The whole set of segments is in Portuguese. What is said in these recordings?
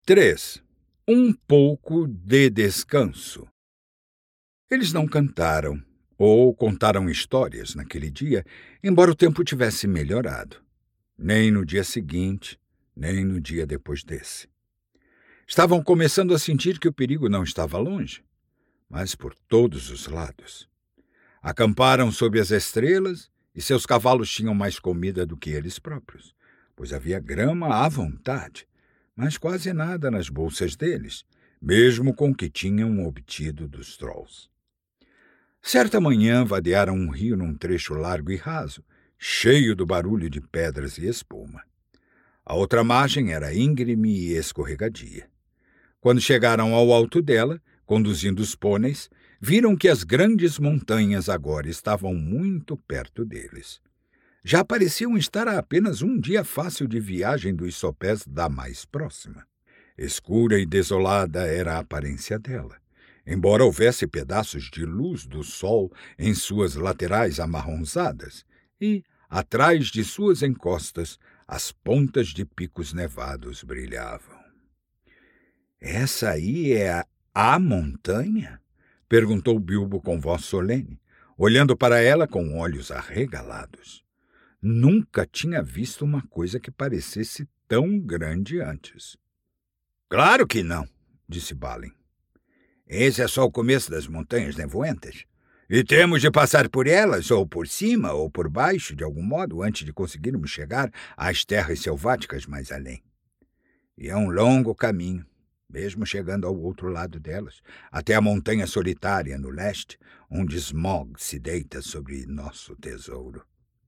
3. Um pouco de descanso. Eles não cantaram ou contaram histórias naquele dia, embora o tempo tivesse melhorado. Nem no dia seguinte, nem no dia depois desse. Estavam começando a sentir que o perigo não estava longe, mas por todos os lados. Acamparam sob as estrelas e seus cavalos tinham mais comida do que eles próprios, pois havia grama à vontade, mas quase nada nas bolsas deles, mesmo com o que tinham obtido dos Trolls. Certa manhã vadearam um rio num trecho largo e raso, cheio do barulho de pedras e espuma. A outra margem era íngreme e escorregadia. Quando chegaram ao alto dela, conduzindo os pôneis, viram que as grandes montanhas agora estavam muito perto deles. Já pareciam estar a apenas um dia fácil de viagem dos sopés da mais próxima. Escura e desolada era a aparência dela, embora houvesse pedaços de luz do sol em suas laterais amarronzadas e, atrás de suas encostas, as pontas de picos nevados brilhavam. "Essa aí é a montanha?" perguntou Bilbo com voz solene, olhando para ela com olhos arregalados. Nunca tinha visto uma coisa que parecesse tão grande antes. "Claro que não", disse Balin. "Esse é só o começo das Montanhas Nevoentas. E temos de passar por elas, ou por cima, ou por baixo, de algum modo, antes de conseguirmos chegar às terras selváticas mais além. E é um longo caminho, mesmo chegando ao outro lado delas, até a Montanha Solitária, no leste, onde Smaug se deita sobre nosso tesouro."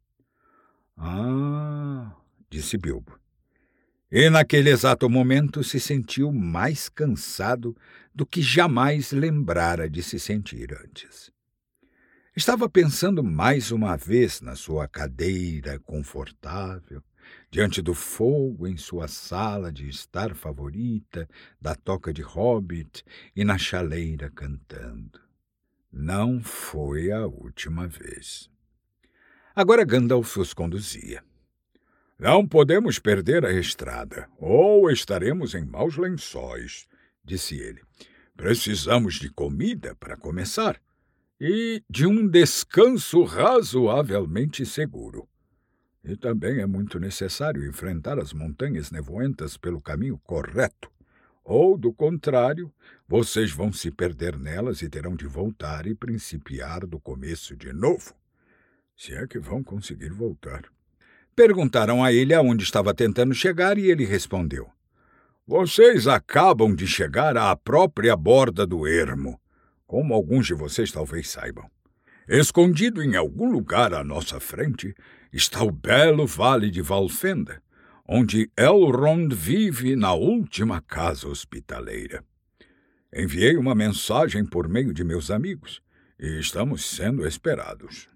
"Ah", disse Bilbo. E naquele exato momento se sentiu mais cansado do que jamais lembrara de se sentir antes. Estava pensando mais uma vez na sua cadeira confortável, diante do fogo em sua sala de estar favorita, da toca de hobbit e na chaleira cantando. Não foi a última vez. Agora Gandalf os conduzia. "Não podemos perder a estrada, ou estaremos em maus lençóis", disse ele. "Precisamos de comida para começar, e de um descanso razoavelmente seguro. E também é muito necessário enfrentar as montanhas nevoentas pelo caminho correto, ou, do contrário, vocês vão se perder nelas e terão de voltar e principiar do começo de novo. Se é que vão conseguir voltar." Perguntaram a ele aonde estava tentando chegar e ele respondeu: "Vocês acabam de chegar à própria borda do ermo, como alguns de vocês talvez saibam. Escondido em algum lugar à nossa frente está o belo vale de Valfenda, onde Elrond vive na última casa hospitaleira. Enviei uma mensagem por meio de meus amigos e estamos sendo esperados."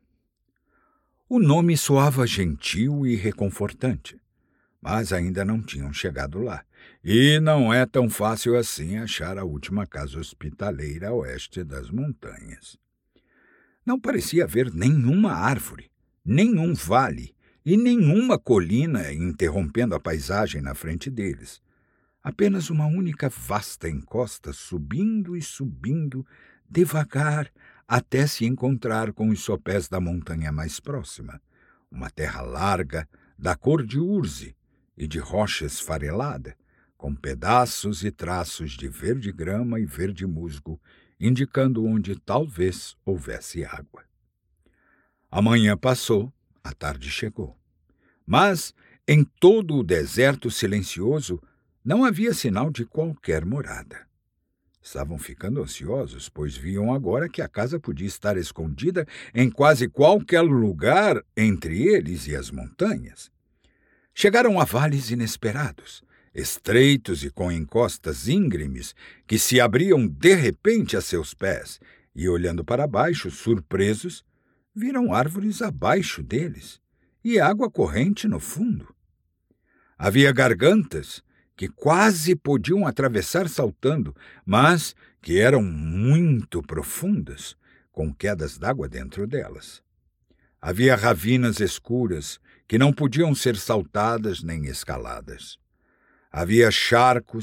O nome soava gentil e reconfortante, mas ainda não tinham chegado lá, e não é tão fácil assim achar a última casa hospitaleira a oeste das montanhas. Não parecia haver nenhuma árvore, nenhum vale e nenhuma colina interrompendo a paisagem na frente deles. Apenas uma única vasta encosta subindo e subindo, devagar, até se encontrar com os sopés da montanha mais próxima, uma terra larga, da cor de urze e de rocha esfarelada, com pedaços e traços de verde grama e verde musgo, indicando onde talvez houvesse água. A manhã passou, a tarde chegou. Mas, em todo o deserto silencioso, não havia sinal de qualquer morada. Estavam ficando ansiosos, pois viam agora que a casa podia estar escondida em quase qualquer lugar entre eles e as montanhas. Chegaram a vales inesperados, estreitos e com encostas íngremes que se abriam de repente a seus pés, e, olhando para baixo, surpresos, viram árvores abaixo deles e água corrente no fundo. Havia gargantas que quase podiam atravessar saltando, mas que eram muito profundas, com quedas d'água dentro delas. Havia ravinas escuras que não podiam ser saltadas nem escaladas. Havia charcos,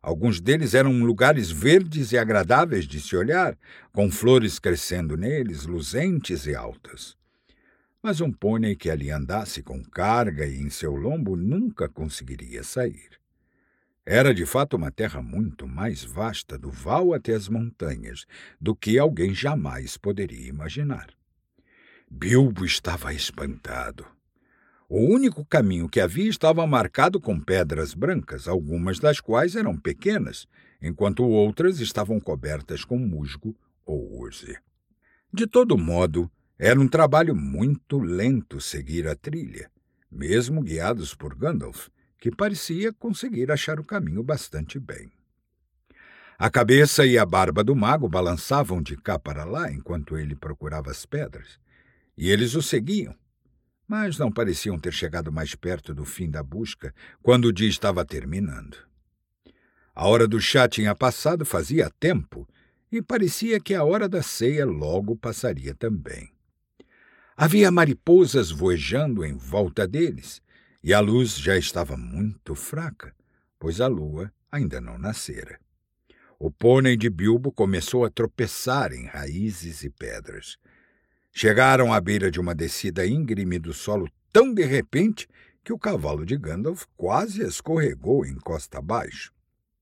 Alguns deles eram lugares verdes e agradáveis de se olhar, com flores crescendo neles, luzentes e altas. Mas um pônei que ali andasse com carga e em seu lombo nunca conseguiria sair. Era de fato uma terra muito mais vasta do val até as montanhas do que alguém jamais poderia imaginar. Bilbo estava espantado. O único caminho que havia estava marcado com pedras brancas, algumas das quais eram pequenas, enquanto outras estavam cobertas com musgo ou urze. De todo modo, era um trabalho muito lento seguir a trilha, mesmo guiados por Gandalf, que parecia conseguir achar o caminho bastante bem. A cabeça e a barba do mago balançavam de cá para lá enquanto ele procurava as pedras, e eles o seguiam, mas não pareciam ter chegado mais perto do fim da busca quando o dia estava terminando. A hora do chá tinha passado fazia tempo, e parecia que a hora da ceia logo passaria também. Havia mariposas voejando em volta deles, e a luz já estava muito fraca, pois a lua ainda não nascera. O pônei de Bilbo começou a tropeçar em raízes e pedras. Chegaram à beira de uma descida íngreme do solo tão de repente que o cavalo de Gandalf quase escorregou em costa abaixo.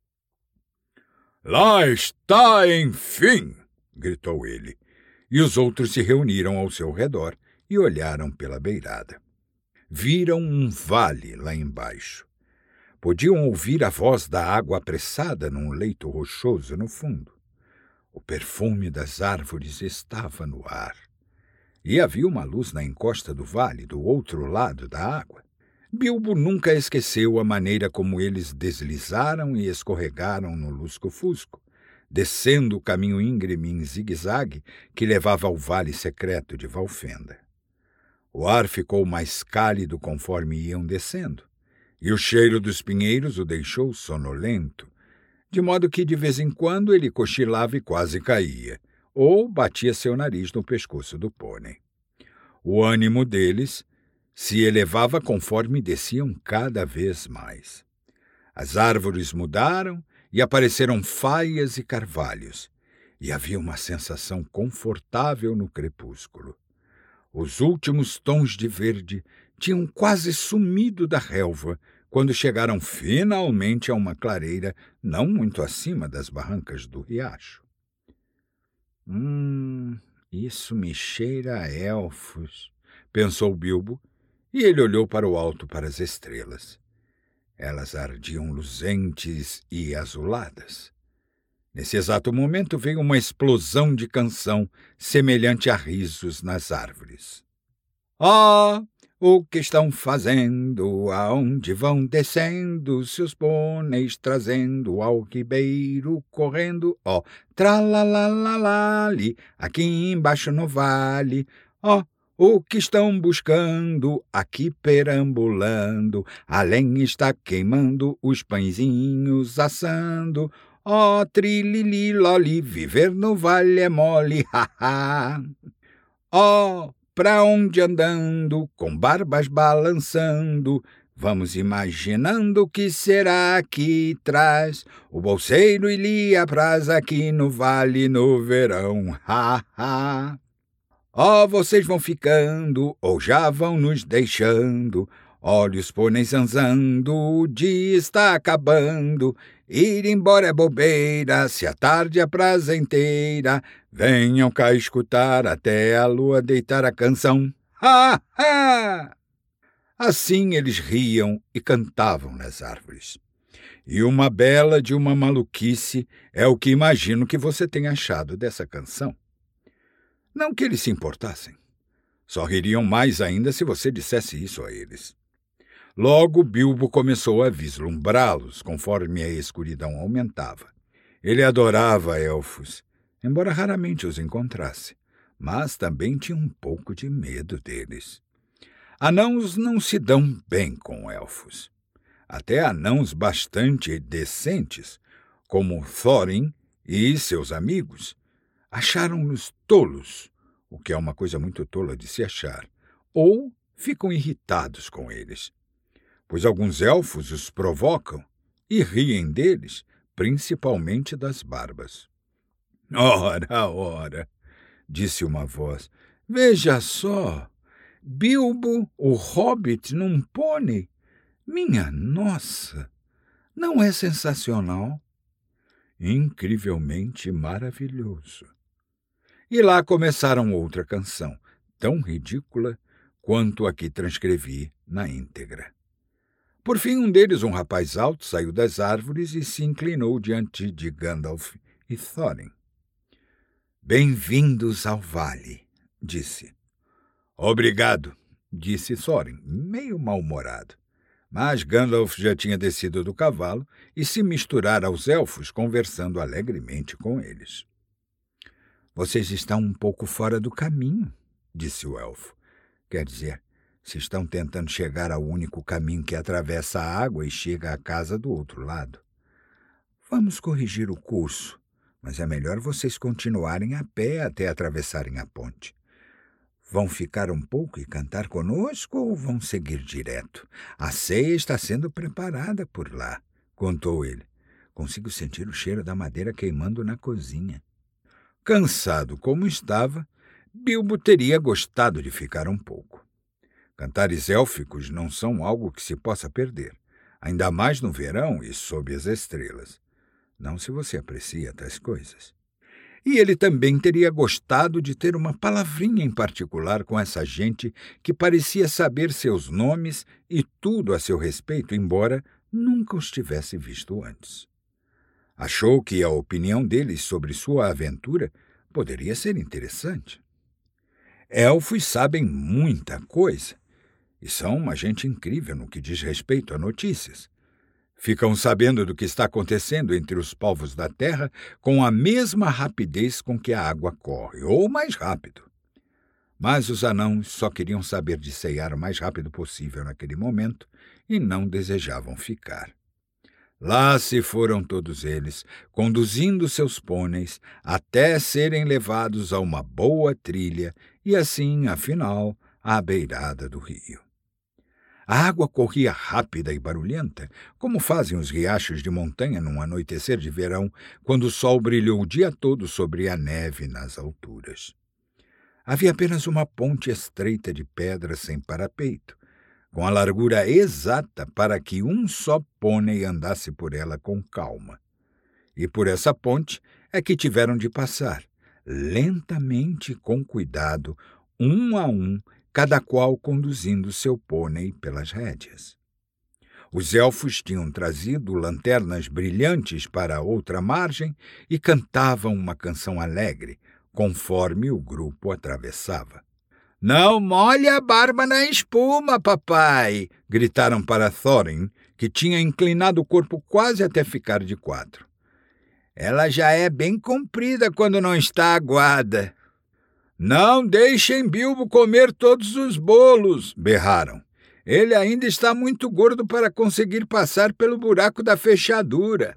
"Lá está, enfim!" gritou ele, e os outros se reuniram ao seu redor e olharam pela beirada. Viram um vale lá embaixo. Podiam ouvir a voz da água apressada num leito rochoso no fundo. O perfume das árvores estava no ar. E havia uma luz na encosta do vale, do outro lado da água. Bilbo nunca esqueceu a maneira como eles deslizaram e escorregaram no lusco-fusco, descendo o caminho íngreme em zigue-zague que levava ao vale secreto de Valfenda. O ar ficou mais cálido conforme iam descendo, e o cheiro dos pinheiros o deixou sonolento, de modo que de vez em quando ele cochilava e quase caía, ou batia seu nariz no pescoço do pônei. O ânimo deles se elevava conforme desciam cada vez mais. As árvores mudaram e apareceram faias e carvalhos, e havia uma sensação confortável no crepúsculo. Os últimos tons de verde tinham quase sumido da relva quando chegaram finalmente a uma clareira não muito acima das barrancas do riacho. Isso me cheira a elfos, pensou Bilbo, e ele olhou para o alto para as estrelas. Elas ardiam luzentes e azuladas. Nesse exato momento veio uma explosão de canção, semelhante a risos nas árvores. O que estão fazendo? Aonde vão descendo? Seus pôneis trazendo ao ribeiro correndo? Tralalalali, aqui embaixo no vale. O que estão buscando? Aqui perambulando. A lenha está queimando, os pãezinhos assando. Trilili, loli, viver no vale é mole, ha-ha. Pra onde andando, com barbas balançando, vamos imaginando o que será aqui traz. O bolseiro e apraz aqui no vale no verão, ha-ha. Vocês vão ficando, ou já vão nos deixando. Olha os pôneis zanzando, o dia está acabando. Ir embora é bobeira, se a tarde é prazenteira. Venham cá escutar até a lua deitar a canção. Ha, ha! Assim eles riam e cantavam nas árvores. E uma bela de uma maluquice é o que imagino que você tenha achado dessa canção. Não que eles se importassem. Só ririam mais ainda se você dissesse isso a eles. Logo Bilbo começou a vislumbrá-los, conforme a escuridão aumentava. Ele adorava elfos, embora raramente os encontrasse, mas também tinha um pouco de medo deles. Anãos não se dão bem com elfos. Até anãos bastante decentes, como Thorin e seus amigos, acharam-nos tolos, o que é uma coisa muito tola de se achar, ou ficam irritados com eles, pois alguns elfos os provocam e riem deles, principalmente das barbas. Ora, ora, disse uma voz, veja só, Bilbo, o hobbit num pônei. Minha nossa, não é sensacional? Incrivelmente maravilhoso. E lá começaram outra canção, tão ridícula quanto a que transcrevi na íntegra. Por fim, um deles, um rapaz alto, saiu das árvores e se inclinou diante de Gandalf e Thorin. Bem-vindos ao vale, disse. Obrigado, disse Thorin, meio mal-humorado. Mas Gandalf já tinha descido do cavalo e se misturara aos elfos, conversando alegremente com eles. Vocês estão um pouco fora do caminho, disse o elfo. Quer dizer, se estão tentando chegar ao único caminho que atravessa a água e chega à casa do outro lado. Vamos corrigir o curso, mas é melhor vocês continuarem a pé até atravessarem a ponte. Vão ficar um pouco e cantar conosco ou vão seguir direto? A ceia está sendo preparada por lá, contou ele. Consigo sentir o cheiro da madeira queimando na cozinha. Cansado como estava, Bilbo teria gostado de ficar um pouco. Cantares élficos não são algo que se possa perder, ainda mais no verão e sob as estrelas. Não se você aprecia tais coisas. E ele também teria gostado de ter uma palavrinha em particular com essa gente que parecia saber seus nomes e tudo a seu respeito, embora nunca os tivesse visto antes. Achou que a opinião deles sobre sua aventura poderia ser interessante. Elfos sabem muita coisa e são uma gente incrível no que diz respeito a notícias. Ficam sabendo do que está acontecendo entre os povos da terra com a mesma rapidez com que a água corre, ou mais rápido. Mas os anãos só queriam saber de ceiar o mais rápido possível naquele momento e não desejavam ficar. Lá se foram todos eles, conduzindo seus pôneis até serem levados a uma boa trilha e assim, afinal, à beirada do rio. A água corria rápida e barulhenta, como fazem os riachos de montanha num anoitecer de verão, quando o sol brilhou o dia todo sobre a neve nas alturas. Havia apenas uma ponte estreita de pedra sem parapeito, com a largura exata para que um só pônei andasse por ela com calma. E por essa ponte é que tiveram de passar, lentamente e com cuidado, um a um, cada qual conduzindo seu pônei pelas rédeas. Os elfos tinham trazido lanternas brilhantes para a outra margem e cantavam uma canção alegre, conforme o grupo atravessava. «Não molhe a barba na espuma, papai!» gritaram para Thorin, que tinha inclinado o corpo quase até ficar de quatro. «Ela já é bem comprida quando não está aguada.» «Não deixem Bilbo comer todos os bolos!» berraram. «Ele ainda está muito gordo para conseguir passar pelo buraco da fechadura.»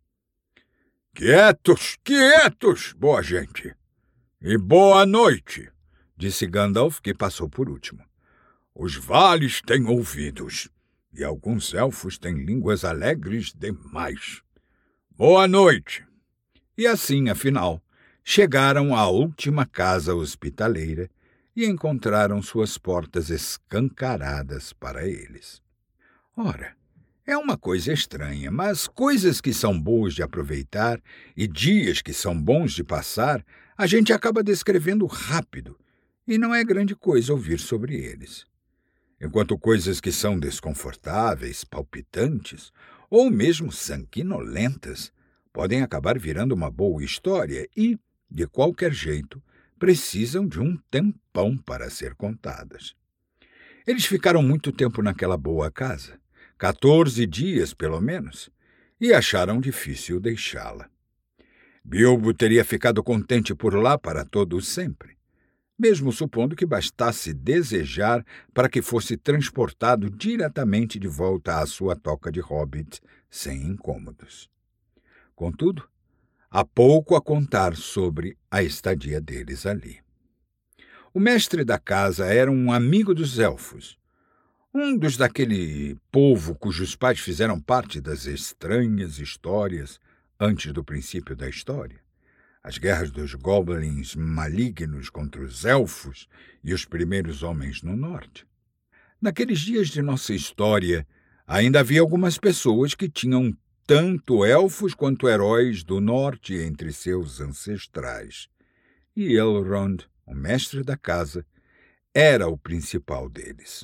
«Quietos, quietos, boa gente! E boa noite!» disse Gandalf, que passou por último. «Os vales têm ouvidos, e alguns elfos têm línguas alegres demais. Boa noite!» E assim, afinal, chegaram à última casa hospitaleira e encontraram suas portas escancaradas para eles. Ora, é uma coisa estranha, mas coisas que são boas de aproveitar e dias que são bons de passar, a gente acaba descrevendo rápido, e não é grande coisa ouvir sobre eles. Enquanto coisas que são desconfortáveis, palpitantes, ou mesmo sanguinolentas, podem acabar virando uma boa história e, de qualquer jeito, precisam de um tempão para ser contadas. Eles ficaram muito tempo naquela boa casa, 14 dias pelo menos, e acharam difícil deixá-la. Bilbo teria ficado contente por lá para todo o sempre, mesmo supondo que bastasse desejar para que fosse transportado diretamente de volta à sua toca de hobbit sem incômodos. Contudo, há pouco a contar sobre a estadia deles ali. O mestre da casa era um amigo dos elfos, um dos daquele povo cujos pais fizeram parte das estranhas histórias antes do princípio da história, as guerras dos goblins malignos contra os elfos e os primeiros homens no norte. Naqueles dias de nossa história, ainda havia algumas pessoas que tinham tanto elfos quanto heróis do norte entre seus ancestrais. E Elrond, o mestre da casa, era o principal deles.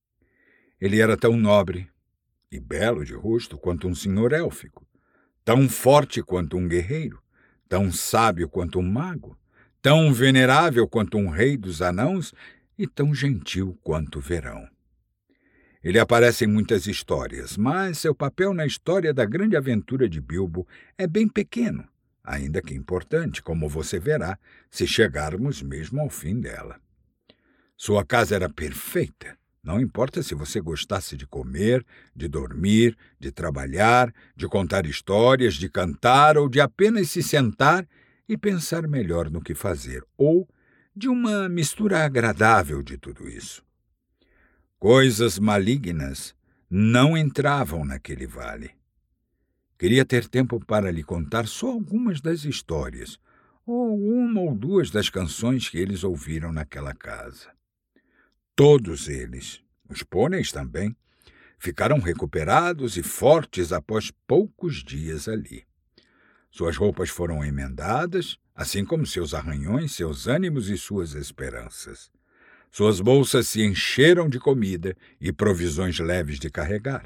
Ele era tão nobre e belo de rosto quanto um senhor élfico, tão forte quanto um guerreiro, tão sábio quanto um mago, tão venerável quanto um rei dos anãos e tão gentil quanto o verão. Ele aparece em muitas histórias, mas seu papel na história da grande aventura de Bilbo é bem pequeno, ainda que importante, como você verá, se chegarmos mesmo ao fim dela. Sua casa era perfeita. Não importa se você gostasse de comer, de dormir, de trabalhar, de contar histórias, de cantar ou de apenas se sentar e pensar melhor no que fazer, ou de uma mistura agradável de tudo isso. Coisas malignas não entravam naquele vale. Queria ter tempo para lhe contar só algumas das histórias, ou uma ou duas das canções que eles ouviram naquela casa. Todos eles, os pôneis também, ficaram recuperados e fortes após poucos dias ali. Suas roupas foram emendadas, assim como seus arranhões, seus ânimos e suas esperanças. Suas bolsas se encheram de comida e provisões leves de carregar,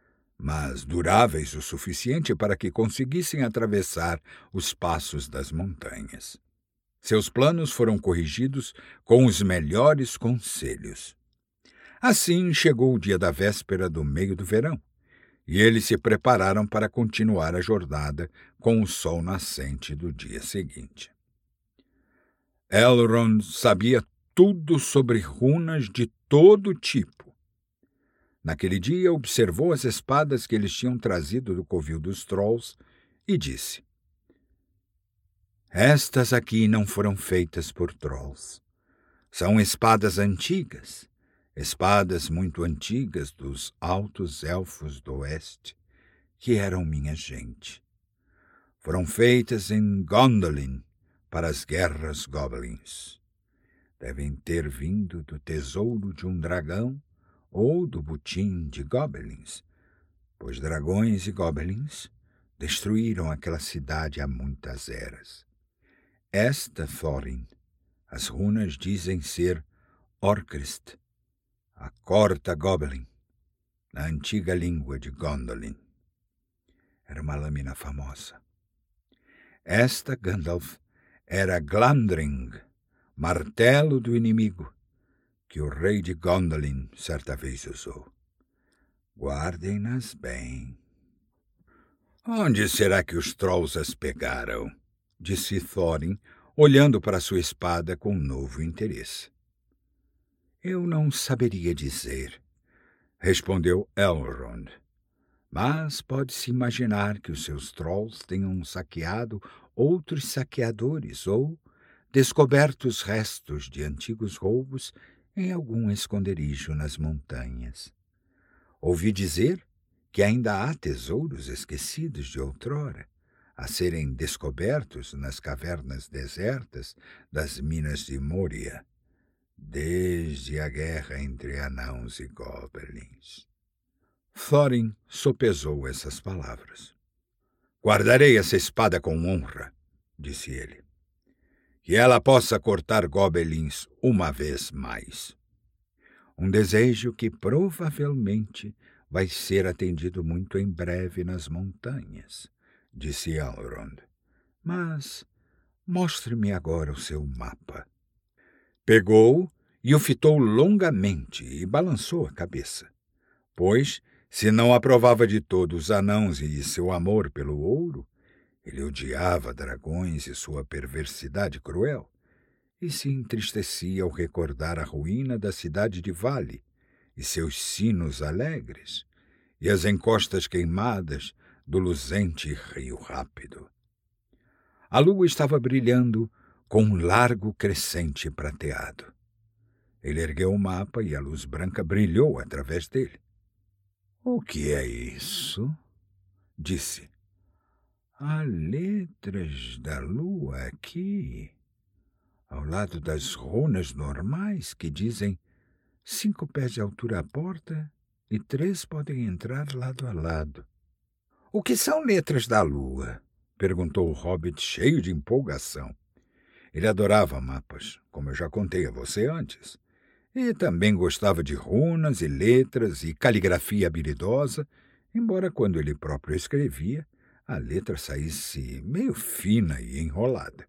mas duráveis o suficiente para que conseguissem atravessar os passos das montanhas. Seus planos foram corrigidos com os melhores conselhos. Assim chegou o dia da véspera do meio do verão, e eles se prepararam para continuar a jornada com o sol nascente do dia seguinte. Elrond sabia tudo sobre runas de todo tipo. Naquele dia observou as espadas que eles tinham trazido do covil dos Trolls e disse: Estas aqui não foram feitas por Trolls. São espadas antigas, espadas muito antigas dos altos elfos do oeste, que eram minha gente. Foram feitas em Gondolin para as guerras goblins. Devem ter vindo do tesouro de um dragão ou do butim de goblins, pois dragões e goblins destruíram aquela cidade há muitas eras. Esta, Thorin, as runas dizem ser Orcrist, a corta goblin, na antiga língua de Gondolin. Era uma lâmina famosa. Esta, Gandalf, era Glamdring, martelo do inimigo, que o rei de Gondolin certa vez usou. Guardem-nas bem. Onde será que os Trolls as pegaram? Disse Thorin, olhando para sua espada com novo interesse. Eu não saberia dizer, respondeu Elrond. Mas pode-se imaginar que os seus Trolls tenham saqueado outros saqueadores ou descoberto os restos de antigos roubos em algum esconderijo nas montanhas. Ouvi dizer que ainda há tesouros esquecidos de outrora, a serem descobertos nas cavernas desertas das minas de Moria, desde a guerra entre anãos e goblins. Thorin sopesou essas palavras. Guardarei essa espada com honra, disse ele. Que ela possa cortar goblins uma vez mais. Um desejo que provavelmente vai ser atendido muito em breve nas montanhas, disse Elrond. Mas mostre-me agora o seu mapa. Pegou e o fitou longamente e balançou a cabeça, pois, se não aprovava de todo os anãos e seu amor pelo ouro, ele odiava dragões e sua perversidade cruel, e se entristecia ao recordar a ruína da cidade de Vale e seus sinos alegres, e as encostas queimadas do luzente rio rápido. A lua estava brilhando com um largo crescente prateado. Ele ergueu o mapa e a luz branca brilhou através dele. — O que é isso? — disse. Há letras da lua aqui, ao lado das runas normais que dizem 5 pés de altura à porta e 3 podem entrar lado a lado. O que são letras da lua? Perguntou o hobbit cheio de empolgação. Ele adorava mapas, como eu já contei a você antes. E também gostava de runas e letras e caligrafia habilidosa, embora quando ele próprio escrevia, a letra saísse meio fina e enrolada.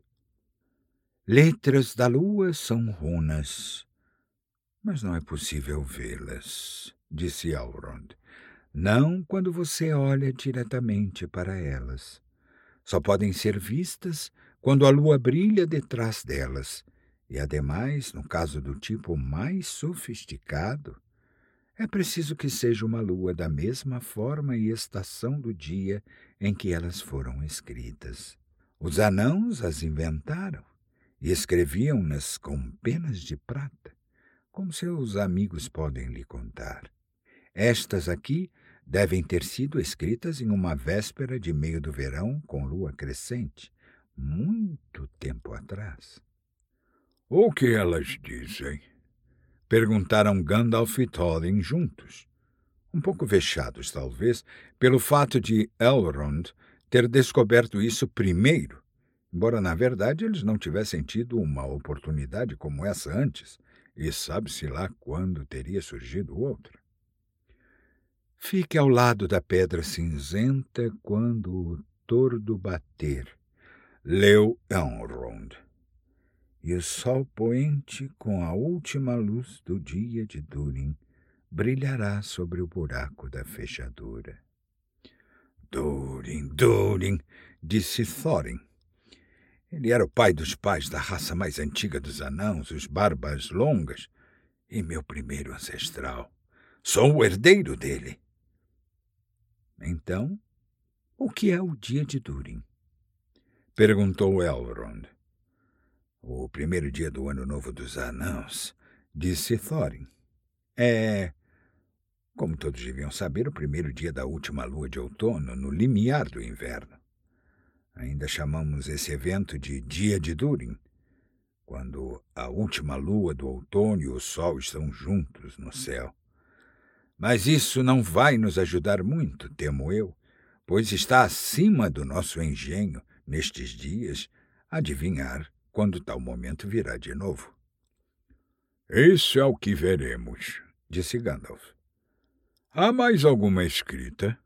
Letras da lua são runas, mas não é possível vê-las, disse Elrond. Não quando você olha diretamente para elas. Só podem ser vistas quando a lua brilha detrás delas, e, ademais, no caso do tipo mais sofisticado, é preciso que seja uma lua da mesma forma e estação do dia em que elas foram escritas. Os anãos as inventaram e escreviam-nas com penas de prata, como seus amigos podem lhe contar. Estas aqui devem ter sido escritas em uma véspera de meio do verão com lua crescente, muito tempo atrás. O que elas dizem? Perguntaram Gandalf e Thorin juntos, um pouco vexados, talvez, pelo fato de Elrond ter descoberto isso primeiro, embora, na verdade, eles não tivessem tido uma oportunidade como essa antes, e sabe-se lá quando teria surgido outra. Fique ao lado da pedra cinzenta quando o tordo bater, leu Elrond. E o sol poente, com a última luz do dia de Durin, brilhará sobre o buraco da fechadura. Durin, Durin, disse Thorin. Ele era o pai dos pais da raça mais antiga dos anãos, os Barbas Longas, e meu primeiro ancestral. Sou o herdeiro dele. Então, o que é o dia de Durin? Perguntou Elrond. O primeiro dia do ano novo dos anãos, disse Thorin. É, como todos deviam saber, o primeiro dia da última lua de outono, no limiar do inverno. Ainda chamamos esse evento de Dia de Durin, quando a última lua do outono e o sol estão juntos no céu. Mas isso não vai nos ajudar muito, temo eu, pois está acima do nosso engenho, nestes dias, adivinhar quando tal momento virá de novo. Isso é o que veremos, disse Gandalf. Há mais alguma escrita?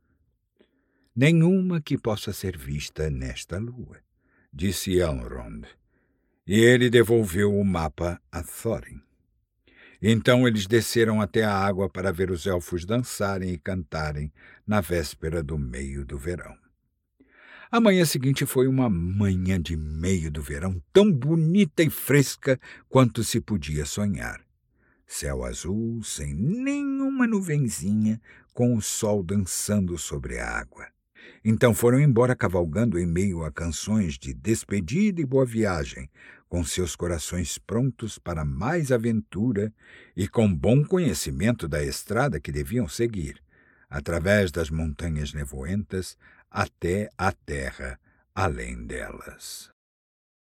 Nenhuma que possa ser vista nesta lua, disse Elrond, e ele devolveu o mapa a Thorin. Então eles desceram até a água para ver os elfos dançarem e cantarem na véspera do meio do verão. A manhã seguinte foi uma manhã de meio do verão tão bonita e fresca quanto se podia sonhar. Céu azul, sem nenhuma nuvenzinha, com o sol dançando sobre a água. Então foram embora cavalgando em meio a canções de despedida e boa viagem, com seus corações prontos para mais aventura e com bom conhecimento da estrada que deviam seguir, através das montanhas nevoentas até a terra além delas.